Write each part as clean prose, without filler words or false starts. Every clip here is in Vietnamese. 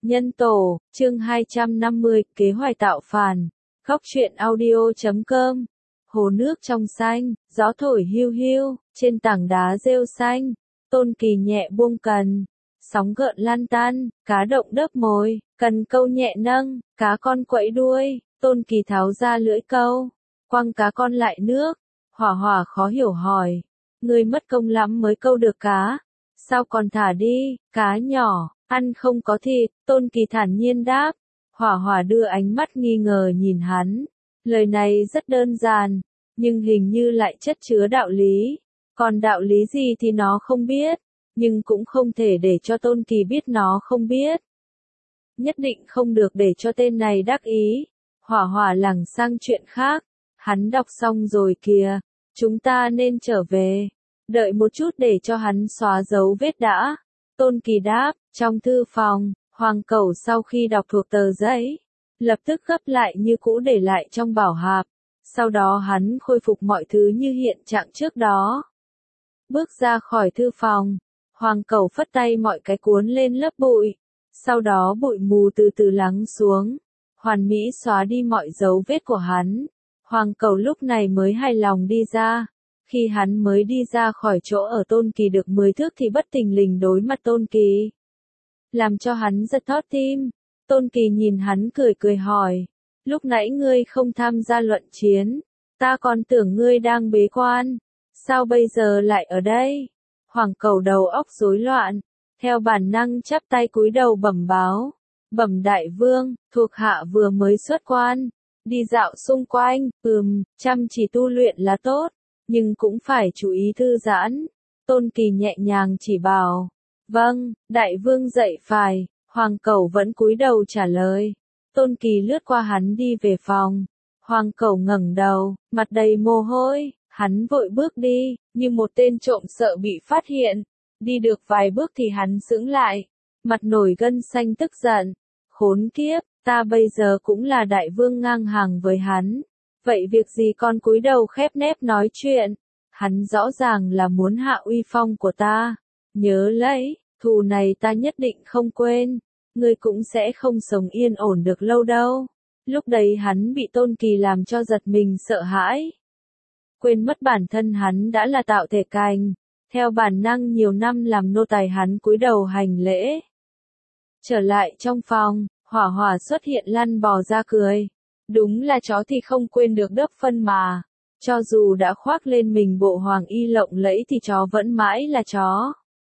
Nhân tổ, chương 250, kế hoạch tạo phản. Góc truyện audio.com. Hồ nước trong xanh, gió thổi hiu hiu, trên tảng đá rêu xanh, Tôn Kỳ nhẹ buông cần, sóng gợn lan tan, cá động đớp mồi, cần câu nhẹ nâng, cá con quẫy đuôi, Tôn Kỳ tháo ra lưỡi câu, quăng cá con lại nước. Hỏa Hỏa khó hiểu hỏi, ngươi mất công lắm mới câu được cá, sao còn thả đi, cá nhỏ, ăn không có thịt, Tôn Kỳ thản nhiên đáp. Hỏa Hỏa đưa ánh mắt nghi ngờ nhìn hắn, lời này rất đơn giản, nhưng hình như lại chất chứa đạo lý, còn đạo lý gì thì nó không biết, nhưng cũng không thể để cho Tôn Kỳ biết nó không biết. Nhất định không được để cho tên này đắc ý. Hỏa Hỏa lảng sang chuyện khác, hắn đọc xong rồi kìa, chúng ta nên trở về, đợi một chút để cho hắn xóa dấu vết đã. Tôn Kỳ đáp. Trong thư phòng, Hoàng Cẩu sau khi đọc thuộc tờ giấy, lập tức gấp lại như cũ để lại trong bảo hạp, sau đó hắn khôi phục mọi thứ như hiện trạng trước đó. Bước ra khỏi thư phòng, Hoàng Cẩu phất tay mọi cái cuốn lên lớp bụi, sau đó bụi mù từ từ lắng xuống, hoàn mỹ xóa đi mọi dấu vết của hắn. Hoàng Cẩu lúc này mới hài lòng đi ra. Khi hắn mới đi ra khỏi chỗ ở Tôn Kỳ được 10 thước thì bất thình lình đối mặt Tôn Kỳ, làm cho hắn giật thót tim. Tôn Kỳ nhìn hắn cười cười hỏi, lúc nãy ngươi không tham gia luận chiến, ta còn tưởng ngươi đang bế quan, sao bây giờ lại ở đây? Hoàng Cẩu đầu óc rối loạn, theo bản năng chắp tay cúi đầu bẩm báo, bẩm đại vương, thuộc hạ vừa mới xuất quan, đi dạo xung quanh, chăm chỉ tu luyện là tốt, nhưng cũng phải chú ý thư giãn. Tôn Kỳ nhẹ nhàng chỉ bảo, vâng, đại vương dạy phải. Hoàng Cẩu vẫn cúi đầu trả lời. Tôn Kỳ lướt qua hắn đi về phòng. Hoàng Cẩu ngẩng đầu, mặt đầy mồ hôi, hắn vội bước đi, như một tên trộm sợ bị phát hiện. Đi được vài bước thì hắn sững lại, mặt nổi gân xanh tức giận. Khốn kiếp, ta bây giờ cũng là đại vương ngang hàng với hắn. Vậy việc gì con cúi đầu khép nép nói chuyện? Hắn rõ ràng là muốn hạ uy phong của ta. Nhớ lấy, thù này ta nhất định không quên. Ngươi cũng sẽ không sống yên ổn được lâu đâu. Lúc đấy hắn bị Tôn Kỳ làm cho giật mình sợ hãi. Quên mất bản thân hắn đã là tạo thể cành. Theo bản năng nhiều năm làm nô tài hắn cúi đầu hành lễ. Trở lại trong phòng, Hỏa Hỏa xuất hiện lăn bò ra cười. Đúng là chó thì không quên được đớp phân mà. Cho dù đã khoác lên mình bộ hoàng y lộng lẫy thì chó vẫn mãi là chó.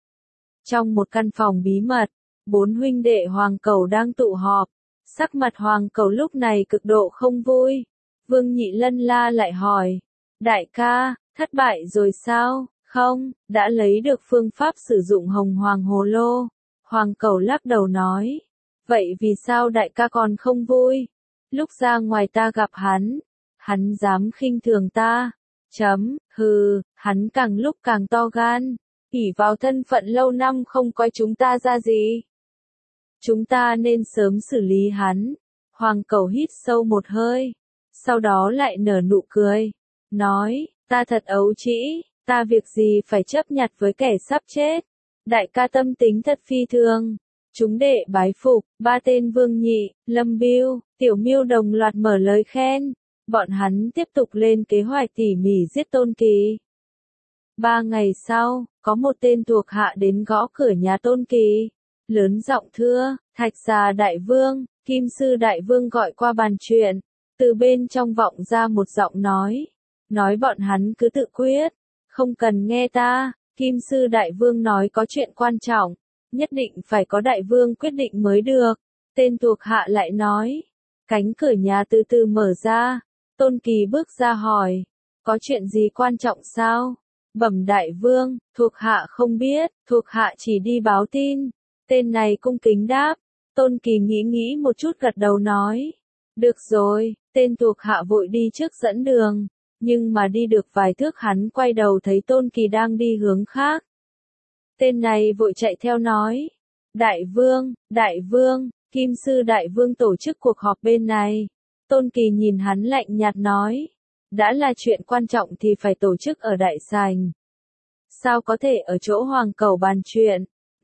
Trong một căn phòng bí mật, 4 huynh đệ Hoàng Cẩu đang tụ họp. Sắc mặt Hoàng Cẩu lúc này cực độ không vui. Vương Nhị Lân la lại hỏi, đại ca, thất bại rồi sao? Không, đã lấy được phương pháp sử dụng hồng hoàng hồ lô. Hoàng Cẩu lắc đầu nói, vậy vì sao đại ca còn không vui? Lúc ra ngoài ta gặp hắn dám khinh thường ta. Hắn càng lúc càng to gan, ỷ vào thân phận lâu năm không coi chúng ta ra gì. Chúng ta nên sớm xử lý hắn. Hoàng Cẩu hít sâu một hơi, sau đó lại nở nụ cười, nói, ta thật ấu trĩ, ta việc gì phải chấp nhặt với kẻ sắp chết. Đại ca tâm tính thật phi thường. Chúng đệ bái phục. 3 tên Vương Nhị, Lâm Bưu, Tiểu Miêu đồng loạt mở lời khen. Bọn hắn tiếp tục lên kế hoạch tỉ mỉ giết Tôn Kỳ. 3 ngày sau, có một tên thuộc hạ đến gõ cửa nhà Tôn Kỳ, lớn giọng thưa, Thạch Già đại vương, Kim Sư đại vương gọi qua bàn chuyện. Từ bên trong vọng ra một giọng nói bọn hắn cứ tự quyết, không cần nghe ta. Kim Sư đại vương nói có chuyện quan trọng, nhất định phải có đại vương quyết định mới được. Tên thuộc hạ lại nói, cánh cửa nhà từ từ mở ra. Tôn Kỳ bước ra hỏi, có chuyện gì quan trọng sao? Bẩm đại vương, thuộc hạ không biết, thuộc hạ chỉ đi báo tin. Tên này cung kính đáp. Tôn Kỳ nghĩ một chút gật đầu nói, được rồi. Tên thuộc hạ vội đi trước dẫn đường, nhưng mà đi được vài thước hắn quay đầu thấy Tôn Kỳ đang đi hướng khác. Tên này vội chạy theo nói, đại vương, Kim Sư đại vương tổ chức cuộc họp bên này. Tôn Kỳ nhìn hắn lạnh nhạt nói, đã là chuyện quan trọng thì phải tổ chức ở đại sảnh. Sao có thể ở chỗ Hoàng Cẩu bàn chuyện?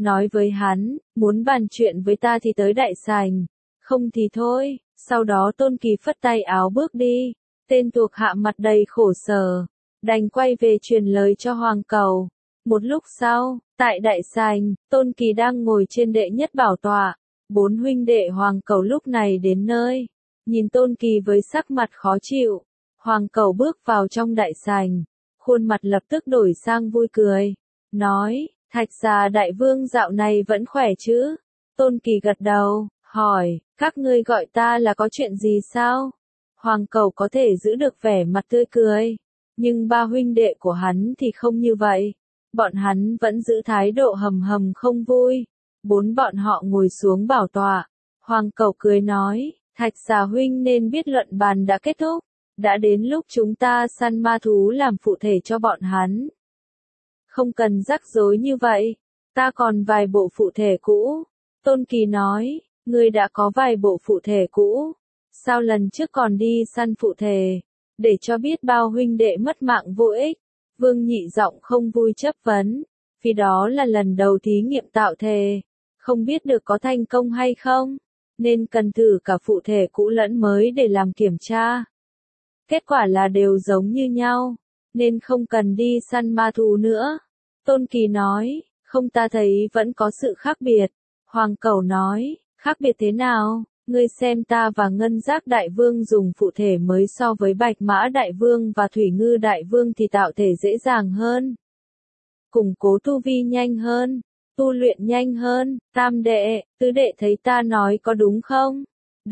nói với hắn, muốn bàn chuyện với ta thì tới đại sảnh, không thì thôi. Sau đó Tôn Kỳ phất tay áo bước đi, tên thuộc hạ mặt đầy khổ sở, đành quay về truyền lời cho Hoàng Cầu. Một lúc sau, tại đại sảnh, Tôn Kỳ đang ngồi trên đệ nhất bảo tọa, 4 huynh đệ Hoàng Cầu lúc này đến nơi, nhìn Tôn Kỳ với sắc mặt khó chịu. Hoàng Cầu bước vào trong đại sảnh, khuôn mặt lập tức đổi sang vui cười, nói, Thạch Già đại vương dạo này vẫn khỏe chứ? Tôn Kỳ gật đầu, hỏi, các ngươi gọi ta là có chuyện gì sao? Hoàng Cầu có thể giữ được vẻ mặt tươi cười, nhưng 3 huynh đệ của hắn thì không như vậy. Bọn hắn vẫn giữ thái độ hầm hầm không vui. 4 bọn họ ngồi xuống bảo tọa. Hoàng Cầu cười nói, Thạch Già huynh nên biết luận bàn đã kết thúc. Đã đến lúc chúng ta săn ma thú làm phụ thể cho bọn hắn. Không cần rắc rối như vậy. Ta còn vài bộ phụ thể cũ. Tôn Kỳ nói, ngươi đã có vài bộ phụ thể cũ. Sao lần trước còn đi săn phụ thể? Để cho biết bao huynh đệ mất mạng vô ích. Vương Nhị giọng không vui chất vấn. Vì đó là lần đầu thí nghiệm tạo thể. Không biết được có thành công hay không. Nên cần thử cả phụ thể cũ lẫn mới để làm kiểm tra. Kết quả là đều giống như nhau. Nên không cần đi săn ma thú nữa. Tôn Kỳ nói, không ta thấy vẫn có sự khác biệt. Hoàng Cầu nói, khác biệt thế nào? Ngươi xem ta và Ngân Giác Đại Vương dùng phụ thể mới so với Bạch Mã Đại Vương và Thủy Ngư Đại Vương thì tạo thể dễ dàng hơn. Củng cố tu vi nhanh hơn, tu luyện nhanh hơn. Tam đệ, tứ đệ thấy ta nói có đúng không?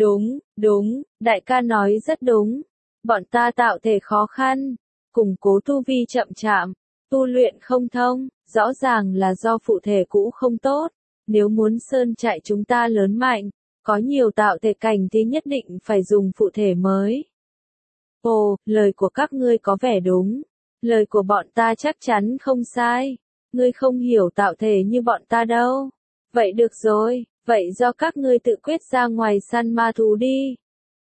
Đúng, đại ca nói rất đúng. Bọn ta tạo thể khó khăn, củng cố tu vi chậm chạp, tu luyện không thông, rõ ràng là do phụ thể cũ không tốt. Nếu muốn sơn trại chúng ta lớn mạnh, có nhiều tạo thể cảnh thì nhất định phải dùng phụ thể mới. Ồ, lời của các ngươi có vẻ đúng. Lời của bọn ta chắc chắn không sai. Ngươi không hiểu tạo thể như bọn ta đâu. Vậy được rồi, vậy do các ngươi tự quyết ra ngoài săn ma thú đi.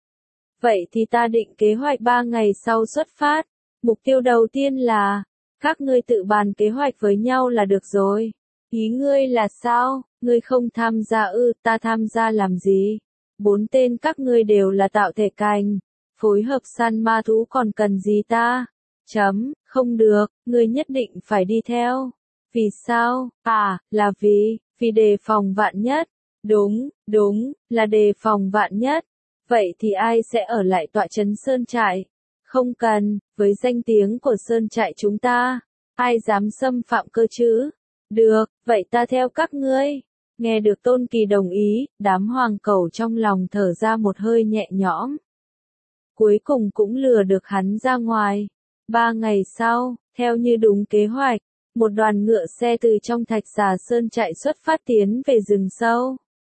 Vậy thì ta định kế hoạch 3 ngày sau xuất phát. Mục tiêu đầu tiên là, các ngươi tự bàn kế hoạch với nhau là được rồi. Ý ngươi là sao? Ngươi không tham gia ư, ta tham gia làm gì? 4 tên các ngươi đều là tạo thể cảnh. Phối hợp săn ma thú còn cần gì ta? Không được, ngươi nhất định phải đi theo. Vì sao? Là vì đề phòng vạn nhất. Đúng, là đề phòng vạn nhất. Vậy thì ai sẽ ở lại tọa trấn sơn trại? Không cần, với danh tiếng của sơn trại chúng ta, ai dám xâm phạm cơ chứ? Được, vậy ta theo các ngươi. Nghe được Tôn Kỳ đồng ý, đám Hoàng Cầu trong lòng thở ra một hơi nhẹ nhõm. Cuối cùng cũng lừa được hắn ra ngoài. 3 ngày sau, theo như đúng kế hoạch, một đoàn ngựa xe từ trong Thạch Già Sơn trại xuất phát tiến về rừng sâu.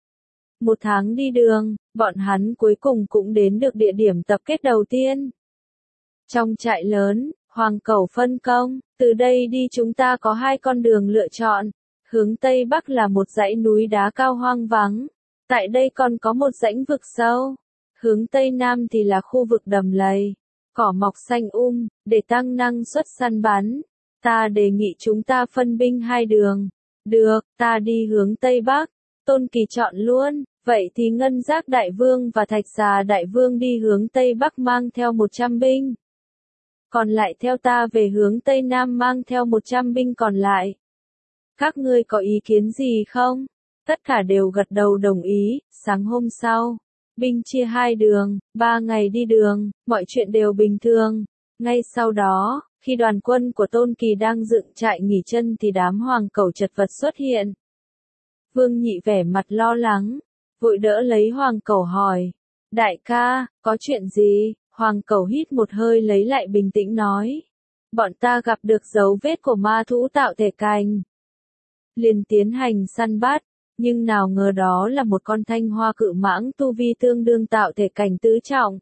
1 tháng đi đường, bọn hắn cuối cùng cũng đến được địa điểm tập kết đầu tiên. Trong trại lớn, Hoàng Cầu phân công, từ đây đi chúng ta có 2 con đường lựa chọn. Hướng Tây Bắc là một dãy núi đá cao hoang vắng. Tại đây còn có một rãnh vực sâu. Hướng Tây Nam thì là khu vực đầm lầy, cỏ mọc xanh để tăng năng suất săn bắn. Ta đề nghị chúng ta phân binh 2 đường. Được, ta đi hướng Tây Bắc. Tôn Kỳ chọn luôn. Vậy thì Ngân Giác Đại Vương và Thạch Già Đại Vương đi hướng Tây Bắc mang theo 100 binh. Còn lại theo ta về hướng Tây Nam mang theo 100 binh còn lại. Các ngươi có ý kiến gì không? Tất cả đều gật đầu đồng ý. Sáng hôm sau, binh chia 2 đường, 3 ngày đi đường, mọi chuyện đều bình thường. Ngay sau đó, khi đoàn quân của Tôn Kỳ đang dựng trại nghỉ chân thì đám Hoàng Cầu chật vật xuất hiện. Vương Nhị vẻ mặt lo lắng, vội đỡ lấy Hoàng Cầu hỏi. Đại ca, có chuyện gì? Hoàng Cầu hít một hơi lấy lại bình tĩnh nói. Bọn ta gặp được dấu vết của ma thú tạo thể cảnh. Liền tiến hành săn bắt, nhưng nào ngờ đó là một con thanh hoa cự mãng tu vi tương đương tạo thể cảnh tứ trọng.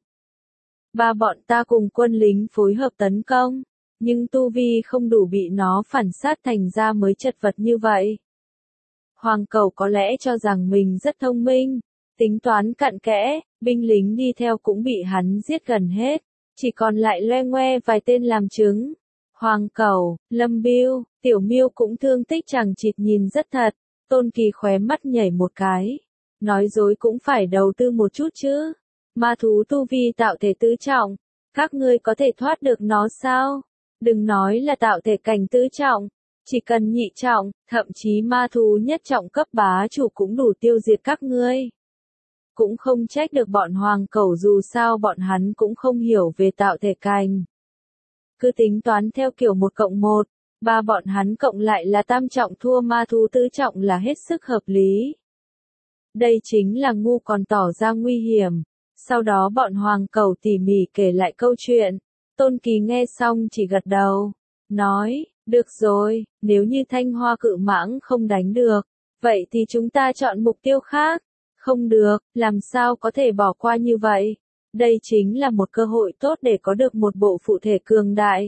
Bọn ta cùng quân lính phối hợp tấn công, nhưng tu vi không đủ bị nó phản sát thành ra mới chật vật như vậy. Hoàng Cầu có lẽ cho rằng mình rất thông minh, tính toán cặn kẽ, binh lính đi theo cũng bị hắn giết gần hết, chỉ còn lại loe ngoe vài tên làm chứng. Hoàng Cầu, Lâm Biêu, Tiểu Miêu cũng thương tích chẳng chịt nhìn rất thật. Tôn Kỳ khóe mắt nhảy một cái. Nói dối cũng phải đầu tư một chút chứ. Ma thú tu vi tạo thể tứ trọng. Các ngươi có thể thoát được nó sao? Đừng nói là tạo thể cảnh tứ trọng. Chỉ cần nhị trọng, thậm chí ma thú nhất trọng cấp bá chủ cũng đủ tiêu diệt các ngươi. Cũng không trách được bọn hoàng cẩu, dù sao bọn hắn cũng không hiểu về tạo thể cảnh. Cứ tính toán theo kiểu 1+1, ba bọn hắn cộng lại là tam trọng thua ma thú tứ trọng là hết sức hợp lý. Đây chính là ngu còn tỏ ra nguy hiểm. Sau đó bọn hoàng cẩu tỉ mỉ kể lại câu chuyện. Tôn Kỳ nghe xong chỉ gật đầu. Nói, được rồi, nếu như Thanh Hoa cự mãng không đánh được, vậy thì chúng ta chọn mục tiêu khác. Không được, làm sao có thể bỏ qua như vậy? Đây chính là một cơ hội tốt để có được một bộ phụ thể cường đại.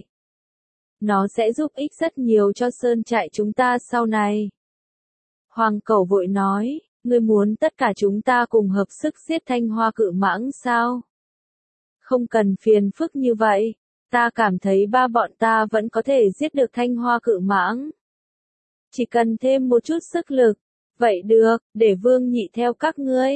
Nó sẽ giúp ích rất nhiều cho sơn trại chúng ta sau này. Hoàng cẩu vội nói, ngươi muốn tất cả chúng ta cùng hợp sức giết Thanh Hoa cự mãng sao? Không cần phiền phức như vậy, ta cảm thấy ba bọn ta vẫn có thể giết được Thanh Hoa cự mãng. Chỉ cần thêm một chút sức lực. Vậy được, để Vương Nhị theo các ngươi.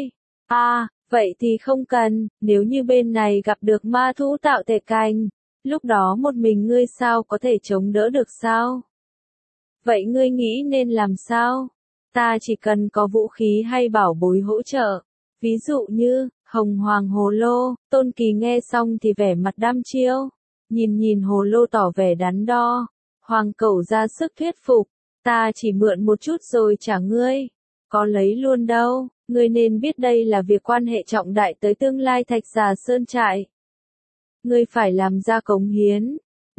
Vậy thì không cần, nếu như bên này gặp được ma thú tạo thể cảnh, lúc đó một mình ngươi sao có thể chống đỡ được sao? Vậy ngươi nghĩ nên làm sao? Ta chỉ cần có vũ khí hay bảo bối hỗ trợ. Ví dụ như, hồng hoàng hồ lô. Tôn Kỳ nghe xong thì vẻ mặt đăm chiêu. Nhìn hồ lô tỏ vẻ đắn đo. Hoàng cẩu ra sức thuyết phục. Ta chỉ mượn một chút rồi trả ngươi. Có lấy luôn đâu, ngươi nên biết đây là việc quan hệ trọng đại tới tương lai Thạch Già Sơn trại. Ngươi phải làm ra cống hiến.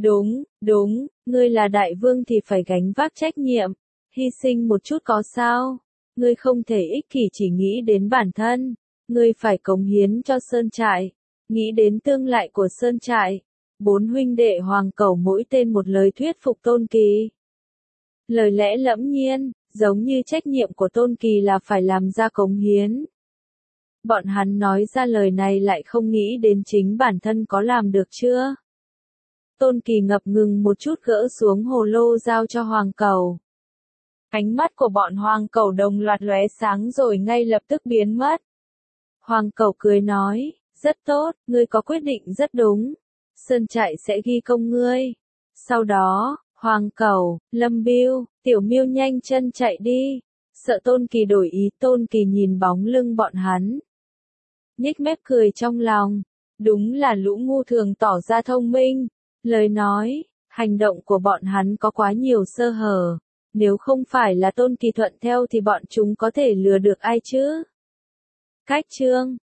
Đúng, ngươi là đại vương thì phải gánh vác trách nhiệm. Hy sinh một chút có sao? Ngươi không thể ích kỷ chỉ nghĩ đến bản thân. Ngươi phải cống hiến cho Sơn trại. Nghĩ đến tương lai của Sơn trại. 4 huynh đệ hoàng cẩu mỗi tên một lời thuyết phục Tôn Kỳ. Lời lẽ lẫm nhiên, giống như trách nhiệm của Tôn Kỳ là phải làm ra cống hiến. Bọn hắn nói ra lời này lại không nghĩ đến chính bản thân có làm được chưa. Tôn Kỳ ngập ngừng một chút gỡ xuống hồ lô giao cho hoàng cẩu. Ánh mắt của bọn hoàng cẩu đồng loạt lóe sáng rồi ngay lập tức biến mất. Hoàng cẩu cười nói, rất tốt, ngươi có quyết định rất đúng. Sơn trại sẽ ghi công ngươi. Sau đó, Hoàng cẩu, Lâm Biêu, Tiểu Miêu nhanh chân chạy đi. Sợ Tôn Kỳ đổi ý, Tôn Kỳ nhìn bóng lưng bọn hắn. Nhếch mép cười trong lòng. Đúng là lũ ngu thường tỏ ra thông minh. Lời nói, hành động của bọn hắn có quá nhiều sơ hở. Nếu không phải là Tôn Kỳ thuận theo thì bọn chúng có thể lừa được ai chứ? Cách chương